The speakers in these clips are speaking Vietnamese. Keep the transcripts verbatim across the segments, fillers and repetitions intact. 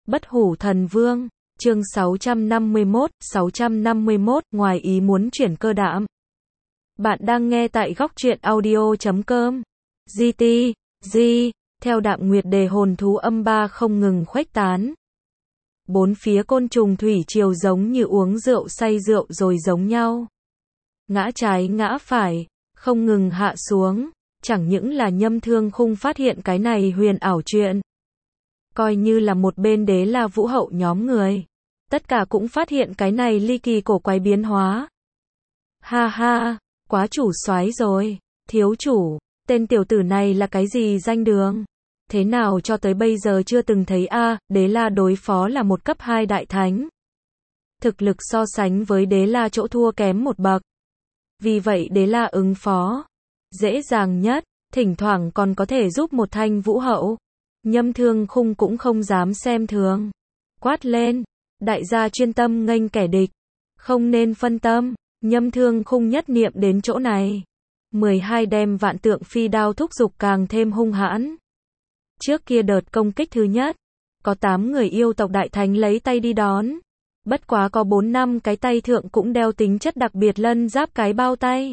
Bất hủ thần vương, chương sáu trăm năm mươi mốt, sáu trăm năm mươi mốt, ngoài ý muốn chuyển cơ đạm. Bạn đang nghe tại góc truyện audio chấm com. giê tê, G, theo Đạm Nguyệt đề hồn thú âm ba không ngừng khuếch tán. Bốn phía côn trùng thủy triều giống như uống rượu say rượu rồi giống nhau. Ngã trái ngã phải, không ngừng hạ xuống, chẳng những là Nhâm Thương Khung phát hiện cái này huyền ảo chuyện. Coi như là một bên Đế La Vũ Hậu nhóm người. Tất cả cũng phát hiện cái này ly kỳ cổ quái biến hóa. Ha ha, quá chủ soái rồi, thiếu chủ, tên tiểu tử này là cái gì danh đường? Thế nào cho tới bây giờ chưa từng thấy a, à, Đế La đối phó là một cấp hai đại thánh. Thực lực so sánh với Đế La chỗ thua kém một bậc. Vì vậy Đế La ứng phó dễ dàng nhất, thỉnh thoảng còn có thể giúp một Thanh Vũ Hậu. Nhâm Thương Khung cũng không dám xem thường. Quát lên, đại gia chuyên tâm nghênh kẻ địch, không nên phân tâm. Nhâm Thương Khung nhất niệm đến chỗ này. mười hai đem vạn tượng phi đao thúc giục càng thêm hung hãn. Trước kia đợt công kích thứ nhất, có tám người yêu tộc đại thánh lấy tay đi đón. Bất quá có bốn năm cái tay thượng cũng đeo tính chất đặc biệt lân giáp cái bao tay.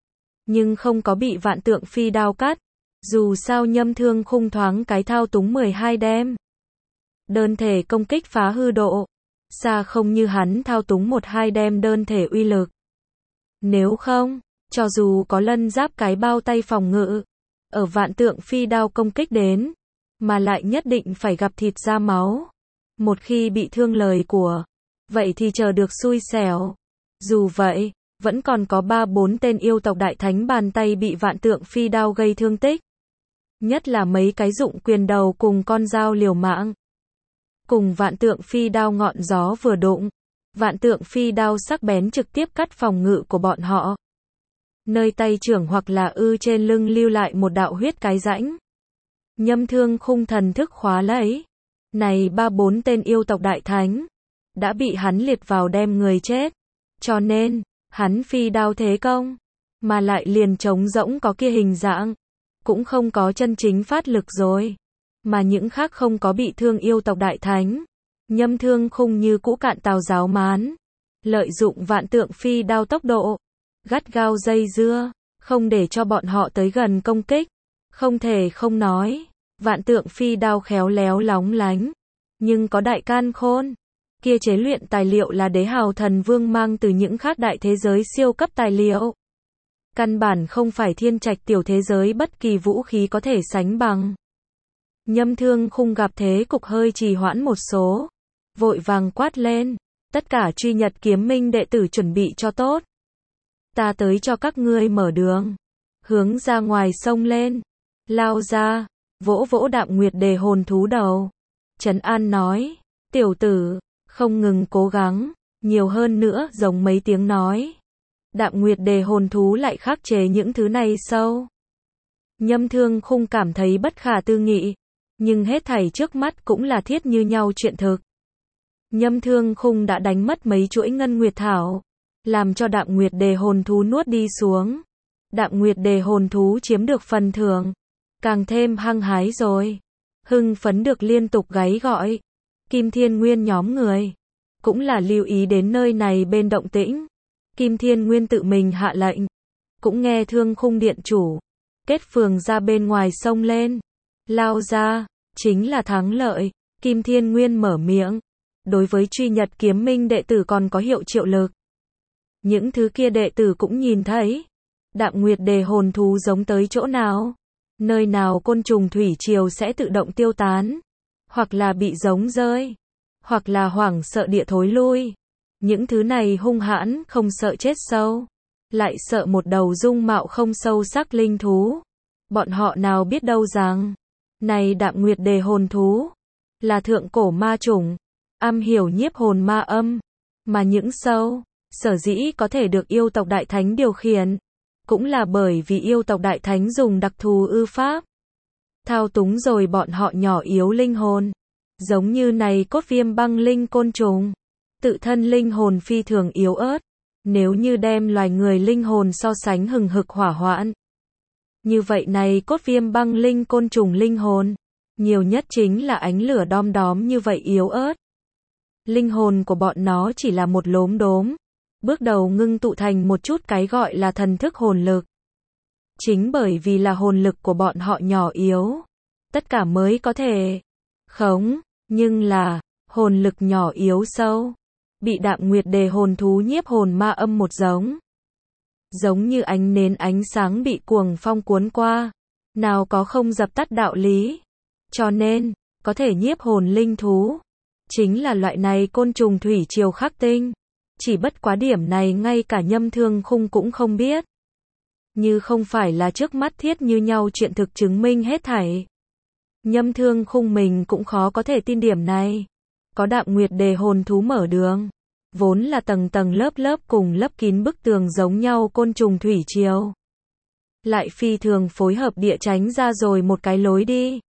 Nhưng không có bị vạn tượng phi đao cắt. Dù sao Nhâm Thương Khung thoáng cái thao túng mười hai đem. Đơn thể công kích phá hư độ. Xa không như hắn thao túng một hai đem đơn thể uy lực. Nếu không, cho dù có lân giáp cái bao tay phòng ngự, ở vạn tượng phi đao công kích đến, mà lại nhất định phải gặp thịt ra máu. Một khi bị thương lời của, vậy thì chờ được xui xẻo. Dù vậy, vẫn còn có ba bốn tên yêu tộc đại thánh bàn tay bị vạn tượng phi đao gây thương tích. Nhất là mấy cái dụng quyền đầu cùng con dao liều mạng. Cùng vạn tượng phi đao ngọn gió vừa đụng, vạn tượng phi đao sắc bén trực tiếp cắt phòng ngự của bọn họ. Nơi tay trưởng hoặc là ư trên lưng lưu lại một đạo huyết cái rãnh. Nhâm Thương Khung thần thức khóa lấy. Này ba bốn tên yêu tộc đại thánh, đã bị hắn liệt vào đem người chết. Cho nên, hắn phi đao thế công, mà lại liền trống rỗng có kia hình dạng. Cũng không có chân chính phát lực rồi. Mà những khác không có bị thương yêu tộc đại thánh. Nhâm Thương Khung như cũ cạn tàu giáo mán. Lợi dụng vạn tượng phi đao tốc độ. Gắt gao dây dưa. Không để cho bọn họ tới gần công kích. Không thể không nói. Vạn tượng phi đao khéo léo lóng lánh. Nhưng có đại can khôn. Kia chế luyện tài liệu là Đế Hào Thần Vương mang từ những khác đại thế giới siêu cấp tài liệu. Căn bản không phải thiên trạch tiểu thế giới bất kỳ vũ khí có thể sánh bằng. Nhâm Thương Khung gặp thế cục hơi trì hoãn một số. Vội vàng quát lên. Tất cả truy nhật kiếm minh đệ tử chuẩn bị cho tốt. Ta tới cho các ngươi mở đường. Hướng ra ngoài sông lên. Lao ra. Vỗ vỗ Đạm Nguyệt đề hồn thú đầu. Trấn an nói. Tiểu tử, không ngừng cố gắng. Nhiều hơn nữa giống mấy tiếng nói. Đạm Nguyệt đề hồn thú lại khắc chế những thứ này sâu. Nhâm Thương Khung cảm thấy bất khả tư nghị. Nhưng hết thảy trước mắt cũng là thiết như nhau chuyện thực. Nhâm Thương Khung đã đánh mất mấy chuỗi ngân nguyệt thảo. Làm cho Đạm Nguyệt đề hồn thú nuốt đi xuống. Đạm Nguyệt đề hồn thú chiếm được phần thưởng. Càng thêm hăng hái rồi. Hưng phấn được liên tục gáy gọi. Kim Thiên Nguyên nhóm người. Cũng là lưu ý đến nơi này bên động tĩnh. Kim Thiên Nguyên tự mình hạ lệnh. Cũng nghe Thương Khung điện chủ. Kết phường ra bên ngoài sông lên. Lao ra. Chính là thắng lợi. Kim Thiên Nguyên mở miệng. Đối với truy nhật kiếm minh đệ tử còn có hiệu triệu lực. Những thứ kia đệ tử cũng nhìn thấy. Đạm Nguyệt đề hồn thú giống tới chỗ nào. Nơi nào côn trùng thủy triều sẽ tự động tiêu tán. Hoặc là bị giống rơi. Hoặc là hoảng sợ địa thối lui. Những thứ này hung hãn, không sợ chết sâu. Lại sợ một đầu dung mạo không sâu sắc linh thú. Bọn họ nào biết đâu rằng. Này Đạm Nguyệt đề hồn thú. Là thượng cổ ma chủng. Am hiểu nhiếp hồn ma âm. Mà những sâu. Sở dĩ có thể được yêu tộc đại thánh điều khiển. Cũng là bởi vì yêu tộc đại thánh dùng đặc thù ư pháp. Thao túng rồi bọn họ nhỏ yếu linh hồn. Giống như này cốt viêm băng linh côn trùng. Tự thân linh hồn phi thường yếu ớt. Nếu như đem loài người linh hồn so sánh hừng hực hỏa hoãn. Như vậy này cốt viêm băng linh côn trùng linh hồn. nhiều nhất chính là ánh lửa đom đóm như vậy yếu ớt. Linh hồn của bọn nó chỉ là một lốm đốm, bước đầu ngưng tụ thành một chút cái gọi là thần thức hồn lực. Chính bởi vì là hồn lực của bọn họ nhỏ yếu, tất cả mới có thể khống, nhưng là hồn lực nhỏ yếu sâu, bị Đạm Nguyệt Đề hồn thú nhiếp hồn ma âm một giống. Giống như ánh nến ánh sáng bị cuồng phong cuốn qua, nào có không dập tắt đạo lý. Cho nên, có thể nhiếp hồn linh thú, chính là loại này côn trùng thủy triều khắc tinh. Chỉ bất quá điểm này ngay cả Nhâm Thương Khung cũng không biết. Như không phải là trước mắt thiết như nhau chuyện thực chứng minh hết thảy. Nhâm Thương Khung mình cũng khó có thể tin điểm này. Có Đạm Nguyệt Đề hồn thú mở đường, vốn là tầng tầng lớp lớp cùng lấp kín bức tường giống nhau côn trùng thủy triều, lại phi thường phối hợp địa tránh ra rồi một cái lối đi.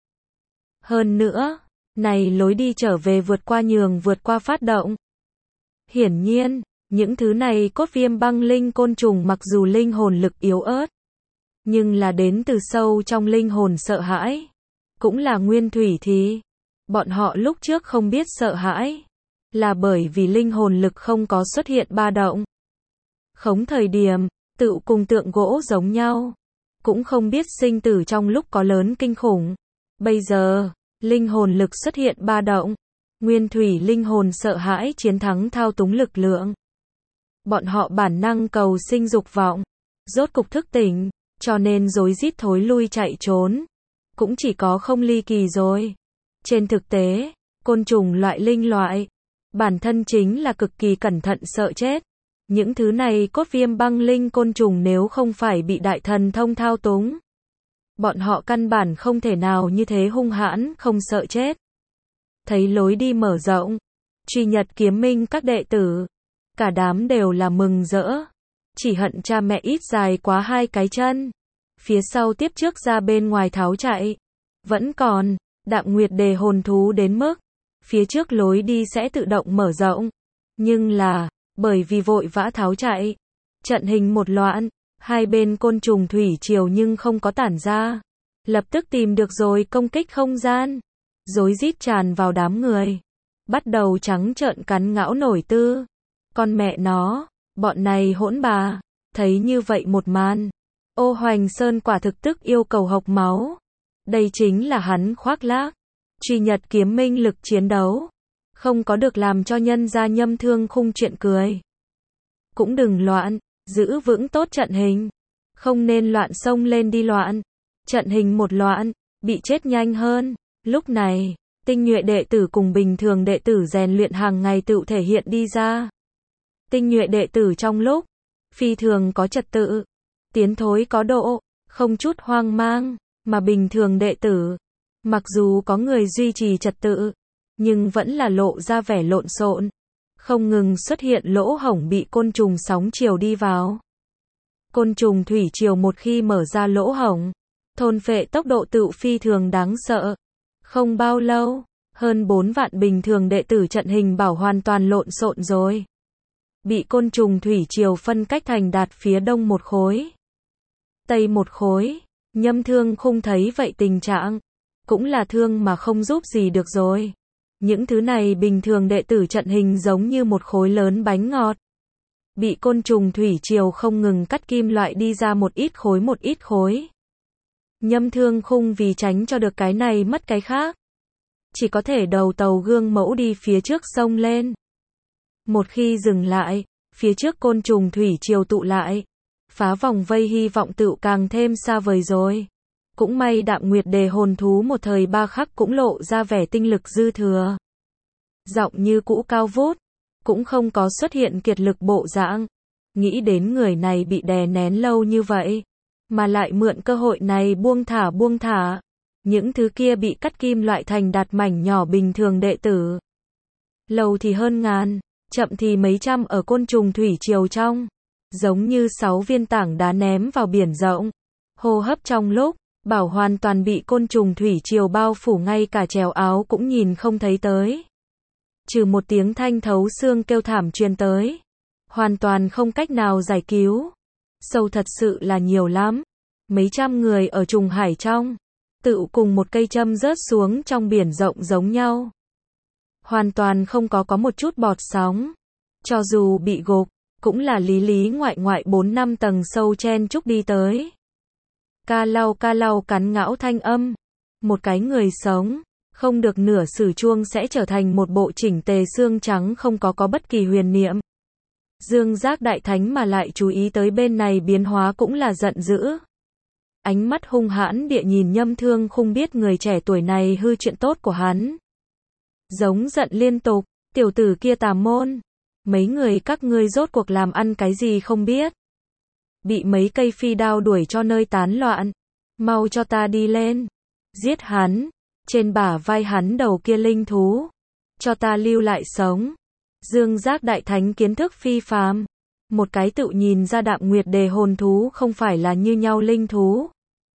Hơn nữa, này lối đi trở về vượt qua nhường vượt qua phát động. Hiển nhiên, những thứ này cốt viêm băng linh côn trùng mặc dù linh hồn lực yếu ớt, nhưng là đến từ sâu trong linh hồn sợ hãi. Cũng là nguyên thủy thì, bọn họ lúc trước không biết sợ hãi, là bởi vì linh hồn lực không có xuất hiện ba động. Khống thời điểm, tự cùng tượng gỗ giống nhau, cũng không biết sinh tử trong lúc có lớn kinh khủng. Bây giờ, linh hồn lực xuất hiện ba động, nguyên thủy linh hồn sợ hãi chiến thắng thao túng lực lượng. Bọn họ bản năng cầu sinh dục vọng, rốt cục thức tỉnh, cho nên rối rít thối lui chạy trốn. Cũng chỉ có không ly kỳ rồi. Trên thực tế, côn trùng loại linh loại, bản thân chính là cực kỳ cẩn thận sợ chết. Những thứ này cốt viêm băng linh côn trùng nếu không phải bị đại thần thông thao túng, bọn họ căn bản không thể nào như thế hung hãn, không sợ chết. Thấy lối đi mở rộng, Truy Nhật Kiếm Minh các đệ tử, cả đám đều là mừng rỡ. Chỉ hận cha mẹ ít dài quá hai cái chân. Phía sau tiếp trước ra bên ngoài tháo chạy. Vẫn còn, Đạm Nguyệt Đề hồn thú đến mức, phía trước lối đi sẽ tự động mở rộng. Nhưng là, bởi vì vội vã tháo chạy, trận hình một loạn, hai bên côn trùng thủy triều nhưng không có tản ra. Lập tức tìm được rồi công kích không gian. Rối rít tràn vào đám người. Bắt đầu trắng trợn cắn ngão nổi tư. Con mẹ nó, bọn này hỗn bà. Thấy như vậy một màn, Ô Hoành Sơn quả thực tức yêu cầu hộc máu. Đây chính là hắn khoác lác. Truy Nhật Kiếm Minh lực chiến đấu. Không có được làm cho nhân gia Nhâm Thương Khung chuyện cười. Cũng đừng loạn, giữ vững tốt trận hình. Không nên loạn xông lên đi loạn. Trận hình một loạn, bị chết nhanh hơn. Lúc này, tinh nhuệ đệ tử cùng bình thường đệ tử rèn luyện hàng ngày tự thể hiện đi ra. Tinh nhuệ đệ tử trong lúc phi thường có trật tự, tiến thối có độ, không chút hoang mang, mà bình thường đệ tử, mặc dù có người duy trì trật tự, nhưng vẫn là lộ ra vẻ lộn xộn, không ngừng xuất hiện lỗ hổng bị côn trùng sóng chiều đi vào. Côn trùng thủy triều một khi mở ra lỗ hổng, thôn phệ tốc độ tự phi thường đáng sợ. Không bao lâu, hơn bốn vạn bình thường đệ tử trận hình bảo hoàn toàn lộn xộn rồi. Bị côn trùng thủy triều phân cách thành đạt phía đông một khối, tây một khối. Nhâm Thương Khung thấy vậy tình trạng, cũng là thương mà không giúp gì được rồi. Những thứ này bình thường đệ tử trận hình giống như một khối lớn bánh ngọt. Bị côn trùng thủy triều không ngừng cắt kim loại đi ra một ít khối một ít khối. Nhâm Thương Khung vì tránh cho được cái này mất cái khác, chỉ có thể đầu tàu gương mẫu đi phía trước sông lên. Một khi dừng lại, phía trước côn trùng thủy triều tụ lại, phá vòng vây hy vọng tựu càng thêm xa vời rồi. Cũng may Đạm Nguyệt Đề hồn thú một thời ba khắc cũng lộ ra vẻ tinh lực dư thừa. Giọng như cũ cao vút, cũng không có xuất hiện kiệt lực bộ dạng. Nghĩ đến người này bị đè nén lâu như vậy, mà lại mượn cơ hội này buông thả buông thả. Những thứ kia bị cắt kim loại thành đạt mảnh nhỏ bình thường đệ tử. Lâu thì hơn ngàn, chậm thì mấy trăm ở côn trùng thủy triều trong. Giống như sáu viên tảng đá ném vào biển rộng. Hô hấp trong lúc, bảo hoàn toàn bị côn trùng thủy triều bao phủ ngay cả trèo áo cũng nhìn không thấy tới. Trừ một tiếng thanh thấu xương kêu thảm truyền tới. Hoàn toàn không cách nào giải cứu. Sâu thật sự là nhiều lắm. Mấy trăm người ở trùng hải trong. tự cùng một cây châm rớt xuống trong biển rộng giống nhau. Hoàn toàn không có có một chút bọt sóng. Cho dù bị gục, cũng là lý lý ngoại ngoại bốn năm tầng sâu chen chúc đi tới. Ca lau ca lau cắn ngão thanh âm. Một cái người sống, không được nửa sử chuông sẽ trở thành một bộ chỉnh tề xương trắng không có có bất kỳ huyền niệm. Dương Giác Đại Thánh mà lại chú ý tới bên này biến hóa cũng là giận dữ. Ánh mắt hung hãn địa nhìn Nhâm Thương Khung biết người trẻ tuổi này hư chuyện tốt của hắn. Giống giận liên tục, tiểu tử kia tà môn. Mấy người các ngươi rốt cuộc làm ăn cái gì không biết. Bị mấy cây phi đao đuổi cho nơi tán loạn. Mau cho ta đi lên. Giết hắn. Trên bả vai hắn đầu kia linh thú. Cho ta lưu lại sống. Dương Giác Đại Thánh kiến thức phi phàm. Một cái tự nhìn ra Đạm Nguyệt đề hồn thú không phải là như nhau linh thú.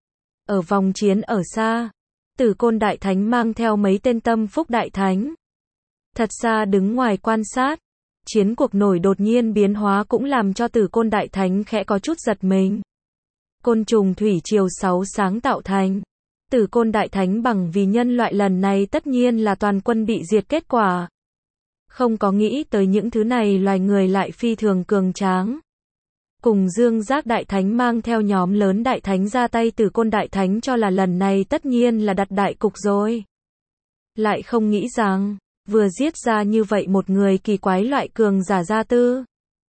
Ở vòng chiến ở xa, Tử Côn Đại Thánh mang theo mấy tên tâm phúc đại thánh. Thật xa đứng ngoài quan sát, chiến cuộc nổi đột nhiên biến hóa cũng làm cho Tử Côn Đại Thánh khẽ có chút giật mình. Côn trùng thủy triều sáu sáng tạo thành. Tử Côn Đại Thánh bằng vì nhân loại lần này tất nhiên là toàn quân bị diệt kết quả. Không có nghĩ tới những thứ này loài người lại phi thường cường tráng. Cùng Dương Giác Đại Thánh mang theo nhóm lớn đại thánh ra tay Tử Côn Đại Thánh cho là lần này tất nhiên là đặt đại cục rồi. Lại không nghĩ rằng, vừa giết ra như vậy một người kỳ quái loại cường giả gia tư.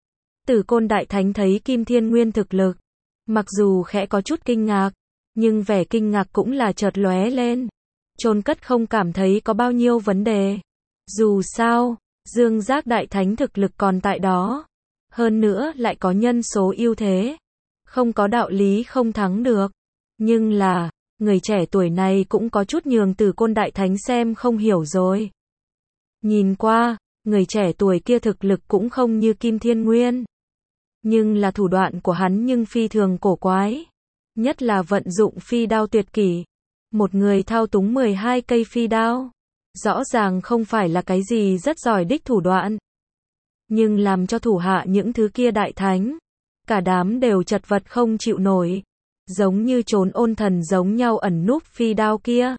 Tử Côn Đại Thánh thấy Kim Thiên Nguyên thực lực, mặc dù khẽ có chút kinh ngạc, nhưng vẻ kinh ngạc cũng là chợt lóe lên. Chôn cất không cảm thấy có bao nhiêu vấn đề. Dù sao, Dương Giác Đại Thánh thực lực còn tại đó. Hơn nữa lại có nhân số ưu thế. Không có đạo lý không thắng được. Nhưng là, người trẻ tuổi này cũng có chút nhường Tử Côn Đại Thánh xem không hiểu rồi. Nhìn qua, người trẻ tuổi kia thực lực cũng không như Kim Thiên Nguyên. Nhưng là thủ đoạn của hắn nhưng phi thường cổ quái. Nhất là vận dụng phi đao tuyệt kỹ. Một người thao túng mười hai cây phi đao. Rõ ràng không phải là cái gì rất giỏi đích thủ đoạn. Nhưng làm cho thủ hạ những thứ kia đại thánh. Cả đám đều chật vật không chịu nổi. Giống như trốn ôn thần giống nhau ẩn núp phi đao kia.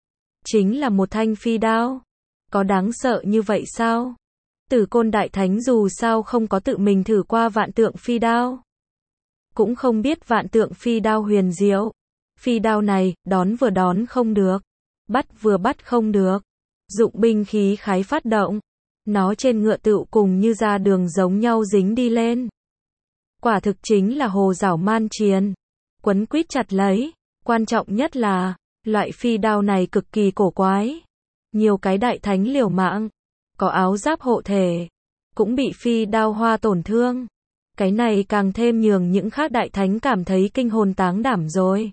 Chính là một thanh phi đao. Có đáng sợ như vậy sao? Tử Côn Đại Thánh dù sao không có tự mình thử qua vạn tượng phi đao. Cũng không biết vạn tượng phi đao huyền diệu. Phi đao này, đón vừa đón không được. Bắt vừa bắt không được. Dụng binh khí khái phát động. Nó trên ngựa tựu cùng như ra đường giống nhau dính đi lên. Quả thực chính là hồ giảo man triền. Quấn quýt chặt lấy. Quan trọng nhất là, loại phi đao này cực kỳ cổ quái. Nhiều cái đại thánh liều mạng. Có áo giáp hộ thể. Cũng bị phi đao hoa tổn thương. Cái này càng thêm nhường những khác đại thánh cảm thấy kinh hồn táng đảm rồi.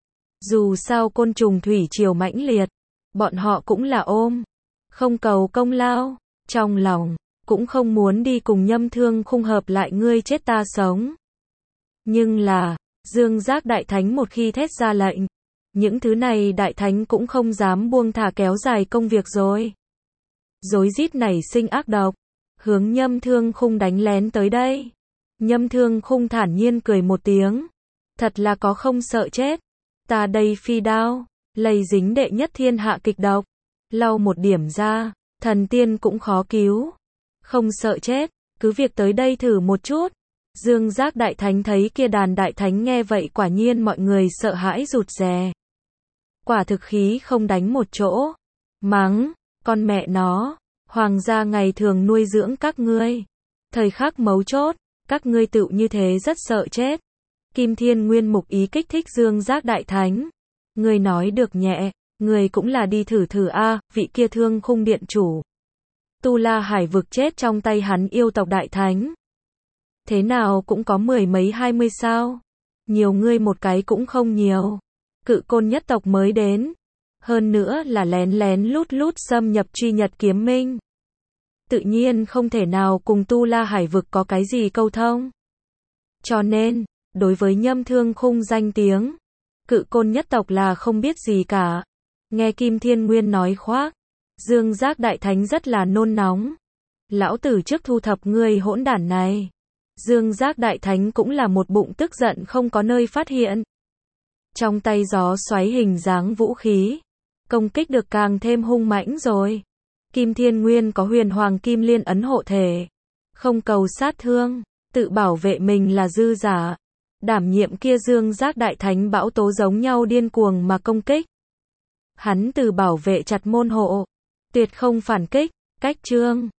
Dù sao côn trùng thủy triều mãnh liệt. Bọn họ cũng là ôm. Không cầu công lao. Trong lòng, cũng không muốn đi cùng Nhâm Thương Khung hợp lại ngươi chết ta sống. Nhưng là, Dương Giác Đại Thánh một khi thét ra lệnh, những thứ này đại thánh cũng không dám buông thả kéo dài công việc rồi. Rối rít nảy sinh ác độc, hướng Nhâm Thương Khung đánh lén tới đây. Nhâm Thương Khung thản nhiên cười một tiếng. Thật là có không sợ chết. Ta đây phi đao, lây dính đệ nhất thiên hạ kịch độc. Lau một điểm ra. Thần tiên cũng khó cứu. Không sợ chết, cứ việc tới đây thử một chút. Dương Giác Đại Thánh thấy kia đàn đại thánh nghe vậy quả nhiên mọi người sợ hãi rụt rè. Quả thực khí không đánh một chỗ. Mắng, con mẹ nó, hoàng gia ngày thường nuôi dưỡng các ngươi. Thời khắc mấu chốt, các ngươi tự như thế rất sợ chết. Kim Thiên Nguyên mục ý kích thích Dương Giác Đại Thánh. Ngươi nói được nhẹ. Người cũng là đi thử thử a, à, vị kia Thương Khung điện chủ. Tu La Hải vực chết trong tay hắn yêu tộc đại thánh. Thế nào cũng có mười mấy hai mươi sao. Nhiều ngươi một cái cũng không nhiều. Cự Côn nhất tộc mới đến. Hơn nữa là lén lén lút lút xâm nhập truy nhật kiếm minh. Tự nhiên không thể nào cùng Tu La Hải vực có cái gì câu thông. Cho nên, đối với Nhâm Thương Khung danh tiếng, Cự Côn nhất tộc là không biết gì cả. Nghe Kim Thiên Nguyên nói khoác, Dương Giác Đại Thánh rất là nôn nóng. Lão tử trước thu thập ngươi hỗn đản này. Dương Giác Đại Thánh cũng là một bụng tức giận không có nơi phát hiện. Trong tay gió xoáy hình dáng vũ khí. Công kích được càng thêm hung mãnh rồi. Kim Thiên Nguyên có huyền hoàng kim liên ấn hộ thể. Không cầu sát thương, tự bảo vệ mình là dư giả. Đảm nhiệm kia dương giác đại thánh bão tố giống nhau điên cuồng mà công kích. Hắn từ bảo vệ chặt môn hộ. Tuyệt không phản kích, cách trương.